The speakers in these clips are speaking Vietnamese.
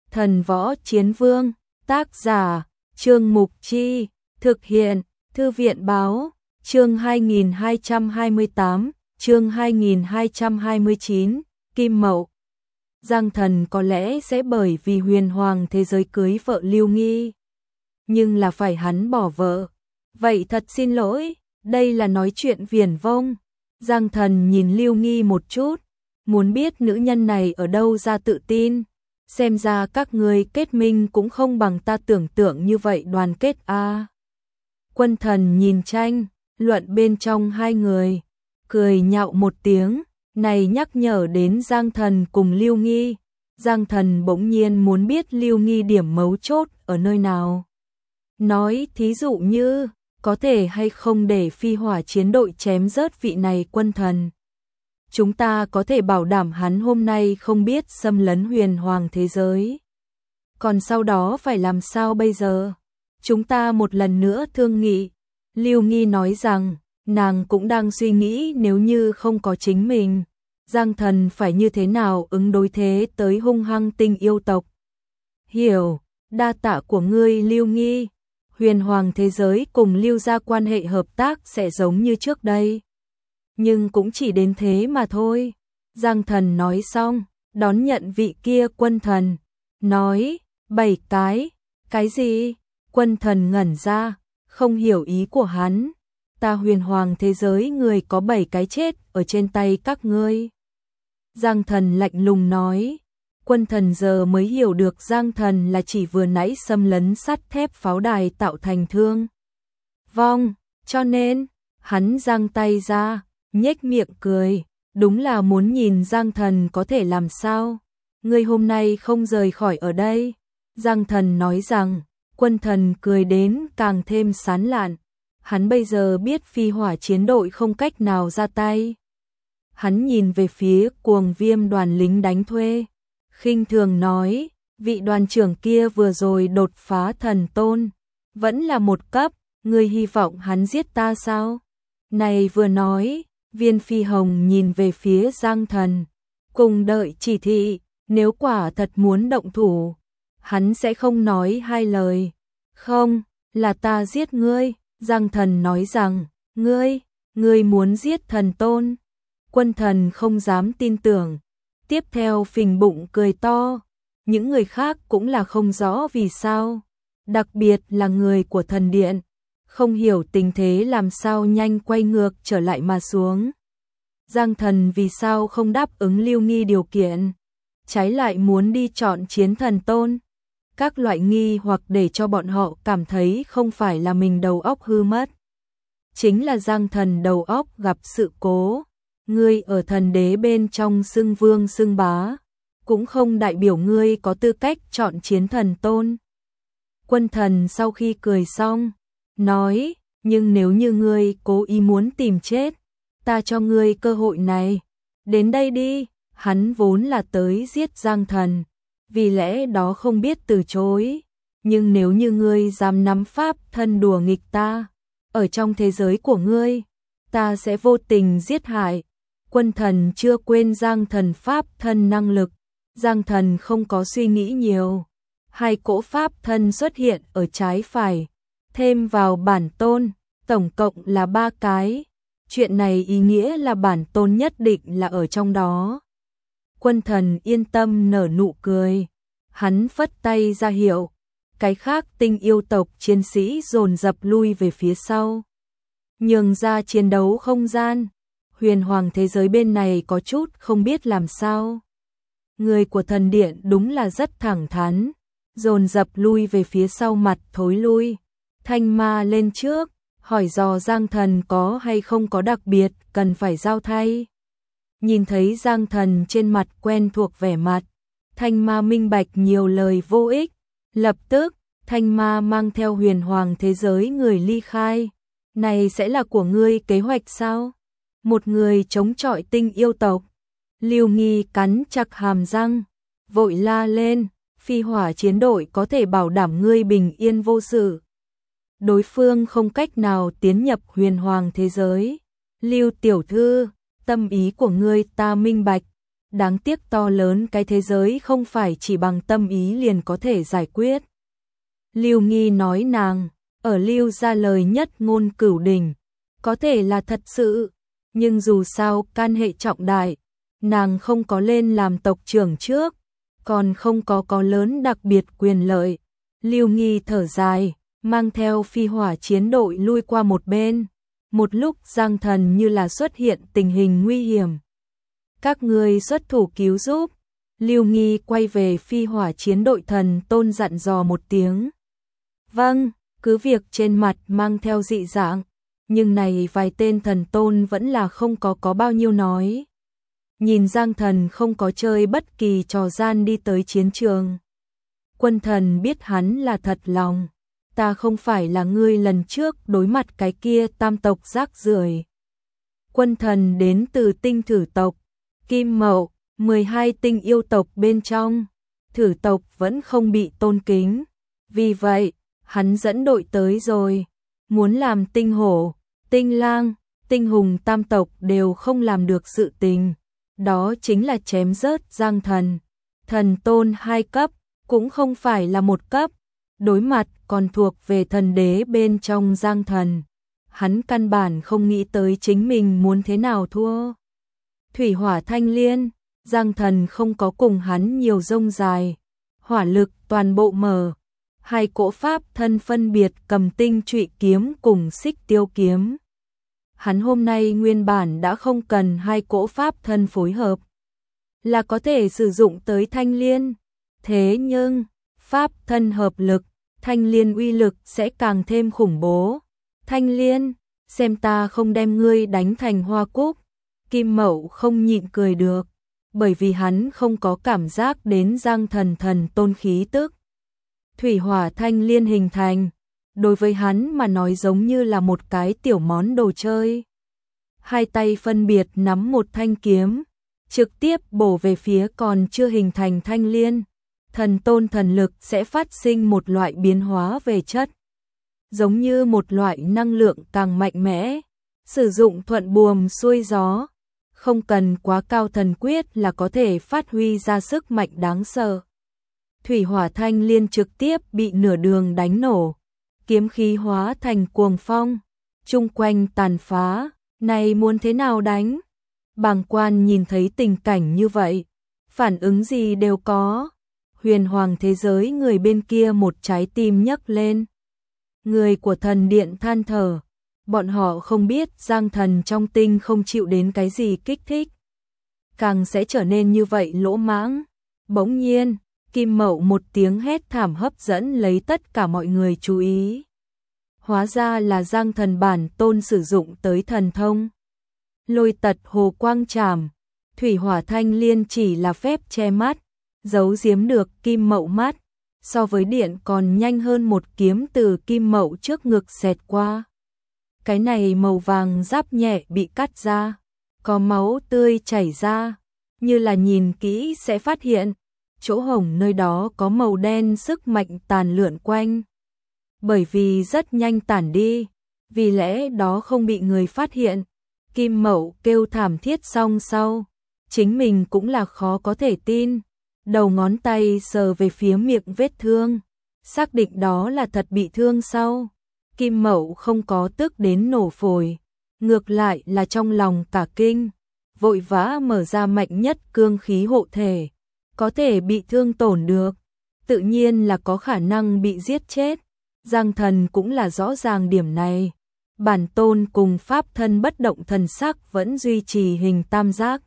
Thần Võ Chiến Vương, tác giả, Trương Mục Chi, thực hiện, Thư viện Báo, chương 2228, chương 2229, Kim Mậu. Giang Thần có lẽ sẽ bởi vì huyền hoàng thế giới cưới vợ Lưu Nghi, nhưng là phải hắn bỏ vợ. Vậy thật xin lỗi, đây là nói chuyện viển vông. Giang Thần nhìn Lưu Nghi một chút, muốn biết nữ nhân này ở đâu ra tự tin. Xem ra các người kết minh cũng không bằng ta tưởng tượng như vậy đoàn kết a. Quân Thần nhìn tranh luận bên trong hai người, cười nhạo một tiếng, này nhắc nhở đến Giang Thần cùng Lưu Nghi. Giang Thần bỗng nhiên muốn biết Lưu Nghi điểm mấu chốt ở nơi nào. Nói thí dụ như, có thể hay không để phi hỏa chiến đội chém rớt vị này Quân Thần. Chúng ta có thể bảo đảm hắn hôm nay không biết xâm lấn huyền hoàng thế giới. Còn sau đó phải làm sao bây giờ? Chúng ta một lần nữa thương nghị. Lưu Nghi nói rằng, nàng cũng đang suy nghĩ nếu như không có chính mình, Giang Thần phải như thế nào ứng đối thế tới hung hăng tinh yêu tộc. Hiểu, đa tạ của ngươi Lưu Nghi. Huyền hoàng thế giới cùng Lưu gia quan hệ hợp tác sẽ giống như trước đây. Nhưng cũng chỉ đến thế mà thôi. Giang Thần nói xong, đón nhận vị kia Quân Thần. Nói, 7 cái gì? Quân Thần ngẩn ra, không hiểu ý của hắn. Ta huyền hoàng thế giới người có 7 cái chết ở trên tay các ngươi. Giang Thần lạnh lùng nói. Quân Thần giờ mới hiểu được Giang Thần là chỉ vừa nãy xâm lấn sắt thép pháo đài tạo thành thương vong, cho nên, hắn giang tay ra, nhếch miệng cười, đúng là muốn nhìn Giang Thần có thể làm sao. Ngươi hôm nay không rời khỏi ở đây. Giang Thần nói rằng, Quân Thần cười đến càng thêm sán lạn. Hắn bây giờ biết phi hỏa chiến đội không cách nào ra tay. Hắn nhìn về phía Cuồng Viêm đoàn lính đánh thuê, khinh thường nói, vị đoàn trưởng kia vừa rồi đột phá thần tôn, vẫn là một cấp, ngươi hy vọng hắn giết ta sao? Này vừa nói, Viên Phi Hồng nhìn về phía Giang Thần, cùng đợi chỉ thị, nếu quả thật muốn động thủ, hắn sẽ không nói hai lời. Không, là ta giết ngươi. Giang Thần nói rằng, ngươi muốn giết thần tôn. Quân Thần không dám tin tưởng, tiếp theo phình bụng cười to. Những người khác cũng là không rõ vì sao, đặc biệt là người của thần điện, không hiểu tình thế làm sao nhanh quay ngược trở lại mà xuống. Giang Thần vì sao không đáp ứng Lưu Nghi điều kiện, trái lại muốn đi chọn chiến thần tôn. Các loại nghi hoặc để cho bọn họ cảm thấy không phải là mình đầu óc hư mất, chính là Giang Thần đầu óc gặp sự cố. Ngươi ở thần đế bên trong xưng vương xưng bá, cũng không đại biểu ngươi có tư cách chọn chiến thần tôn. Quân Thần sau khi cười xong, nói, nhưng nếu như ngươi cố ý muốn tìm chết, ta cho ngươi cơ hội này. Đến đây đi. Hắn vốn là tới giết Giang Thần, vì lẽ đó không biết từ chối. Nhưng nếu như ngươi dám nắm pháp thân đùa nghịch ta, ở trong thế giới của ngươi, ta sẽ vô tình giết hại. Quân Thần chưa quên Giang Thần pháp thân năng lực. Giang Thần không có suy nghĩ nhiều. Hai cỗ pháp thân xuất hiện ở trái phải, thêm vào bản tôn, tổng cộng là 3 cái. Chuyện này ý nghĩa là bản tôn nhất định là ở trong đó. Quân Thần yên tâm nở nụ cười. Hắn phất tay ra hiệu, cái khác tinh yêu tộc chiến sĩ dồn dập lui về phía sau, nhường ra chiến đấu không gian. Huyền hoàng thế giới bên này có chút không biết làm sao. Người của thần điện đúng là rất thẳng thắn, dồn dập lui về phía sau mặt thối lui. Thanh Ma lên trước, hỏi dò Giang Thần có hay không có đặc biệt cần phải giao thay. Nhìn thấy Giang Thần trên mặt quen thuộc vẻ mặt, Thanh Ma minh bạch nhiều lời vô ích. Lập tức, Thanh Ma mang theo huyền hoàng thế giới người ly khai. Này sẽ là của ngươi kế hoạch sao? Một người chống chọi tinh yêu tộc. Lưu Nghi cắn chặt hàm răng, vội la lên, phi hỏa chiến đội có thể bảo đảm ngươi bình yên vô sự. Đối phương không cách nào tiến nhập huyền hoàng thế giới. Lưu tiểu thư, tâm ý của ngươi ta minh bạch, Đáng tiếc to lớn cái thế giới không phải chỉ bằng tâm ý liền có thể giải quyết. Lưu Nghi nói nàng, ở Lưu gia lời nhất ngôn cửu đỉnh, có thể là thật sự, nhưng dù sao can hệ trọng đại, nàng không có lên làm tộc trưởng trước, còn không có lớn đặc biệt quyền lợi. Lưu Nghi thở dài, mang theo phi hỏa chiến đội lui qua một bên. Một lúc Giang Thần như là xuất hiện tình hình nguy hiểm. Các ngươi xuất thủ cứu giúp. Lưu Nghi quay về phi hỏa chiến đội Thần Tôn dặn dò một tiếng. Vâng, cứ việc trên mặt mang theo dị dạng, nhưng này vài tên Thần Tôn vẫn là không có bao nhiêu nói. Nhìn Giang Thần không có chơi bất kỳ trò gian đi tới chiến trường. Quân Thần biết hắn là thật lòng. Ta không phải là ngươi lần trước đối mặt cái kia tam tộc rác rưởi. Quân Thần đến từ tinh thử tộc, Kim Mậu, 12 tinh yêu tộc bên trong. Thử tộc vẫn không bị tôn kính. Vì vậy, hắn dẫn đội tới rồi. Muốn làm tinh hổ, tinh lang, tinh hùng tam tộc đều không làm được sự tình. Đó chính là chém rớt Giang Thần. Thần Tôn 2 cấp, cũng không phải là 1 cấp. Đối mặt còn thuộc về thần đế bên trong Giang Thần. Hắn căn bản không nghĩ tới chính mình muốn thế nào thua. Thủy hỏa thanh liên, Giang Thần không có cùng hắn nhiều rông dài. Hỏa lực toàn bộ mở. 2 cỗ pháp thân phân biệt cầm tinh trụy kiếm cùng xích tiêu kiếm. Hắn hôm nay nguyên bản đã không cần 2 cỗ pháp thân phối hợp, là có thể sử dụng tới thanh liên. Thế nhưng, pháp thân hợp lực, thanh liên uy lực sẽ càng thêm khủng bố. Thanh liên, xem ta không đem ngươi đánh thành hoa cúc. Kim Mậu không nhịn cười được, bởi vì hắn không có cảm giác đến Giang Thần thần tôn khí tức. Thủy hỏa thanh liên hình thành, đối với hắn mà nói giống như là một cái tiểu món đồ chơi. 2 tay phân biệt nắm một thanh kiếm, trực tiếp bổ về phía còn chưa hình thành thanh liên. Thần tôn thần lực sẽ phát sinh một loại biến hóa về chất, giống như một loại năng lượng càng mạnh mẽ, sử dụng thuận buồm xuôi gió, không cần quá cao thần quyết là có thể phát huy ra sức mạnh đáng sợ. Thủy hỏa thanh liên trực tiếp bị nửa đường đánh nổ, kiếm khí hóa thành cuồng phong, chung quanh tàn phá, này muốn thế nào đánh? Bàng quan nhìn thấy tình cảnh như vậy, phản ứng gì đều có. Huyền hoàng thế giới người bên kia một trái tim nhấc lên. Người của thần điện than thở, bọn họ không biết Giang Thần trong tinh không chịu đến cái gì kích thích, càng sẽ trở nên như vậy lỗ mãng. Bỗng nhiên, Kim Mậu một tiếng hét thảm hấp dẫn lấy tất cả mọi người chú ý. Hóa ra là Giang Thần bản tôn sử dụng tới thần thông. Lôi tật hồ quang trảm, thủy hỏa thanh liên chỉ là phép che mắt, giấu giếm được Kim Mậu mắt, so với điện còn nhanh hơn một kiếm từ Kim Mậu trước ngực xẹt qua. Cái này màu vàng giáp nhẹ bị cắt ra, có máu tươi chảy ra, như là nhìn kỹ sẽ phát hiện, chỗ hổng nơi đó có màu đen sức mạnh tàn lượn quanh. Bởi vì rất nhanh tản đi, vì lẽ đó không bị người phát hiện. Kim Mậu kêu thảm thiết xong sau, chính mình cũng là khó có thể tin. Đầu ngón tay sờ về phía miệng vết thương, xác định đó là thật bị thương sau. Kim Mậu không có tức đến nổ phổi, ngược lại là trong lòng cả kinh, vội vã mở ra mạnh nhất cương khí hộ thể, có thể bị thương tổn được, tự nhiên là có khả năng bị giết chết. Giang Thần cũng là rõ ràng điểm này. Bản tôn cùng pháp thân bất động thần sắc vẫn duy trì hình tam giác,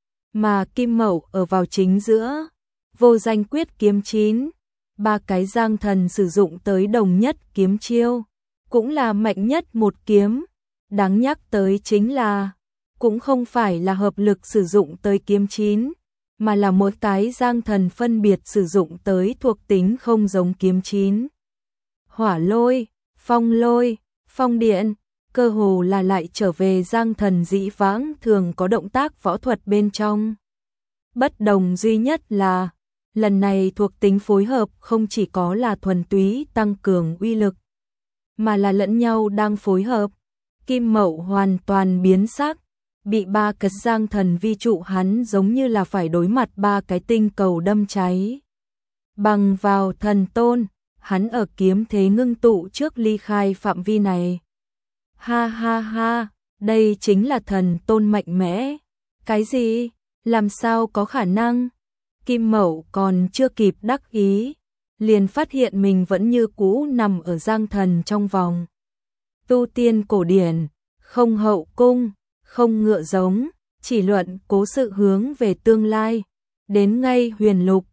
mà Kim Mậu ở vào chính giữa. Vô danh quyết kiếm 9, 3 cái Giang Thần sử dụng tới đồng nhất kiếm chiêu, cũng là mạnh nhất một kiếm. Đáng nhắc tới chính là, cũng không phải là hợp lực sử dụng tới kiếm 9, mà là mỗi cái Giang Thần phân biệt sử dụng tới thuộc tính không giống kiếm 9. Hỏa lôi, phong điện, cơ hồ là lại trở về Giang Thần dĩ vãng thường có động tác võ thuật bên trong. Bất đồng duy nhất là, lần này thuộc tính phối hợp không chỉ có là thuần túy tăng cường uy lực, mà là lẫn nhau đang phối hợp. Kim Mậu hoàn toàn biến sắc, bị ba cái giang thần vi trụ hắn giống như là phải đối mặt ba cái tinh cầu đâm cháy. Bằng vào thần tôn, hắn ở kiếm thế ngưng tụ trước ly khai phạm vi này. Ha ha ha, đây chính là thần tôn mạnh mẽ. Cái gì? Làm sao có khả năng? Kim Mậu còn chưa kịp đắc ý, liền phát hiện mình vẫn như cũ nằm ở giang thần trong vòng. Tu tiên cổ điển, không hậu cung, không ngựa giống, chỉ luận cố sự hướng về tương lai. Đến ngay huyền lục,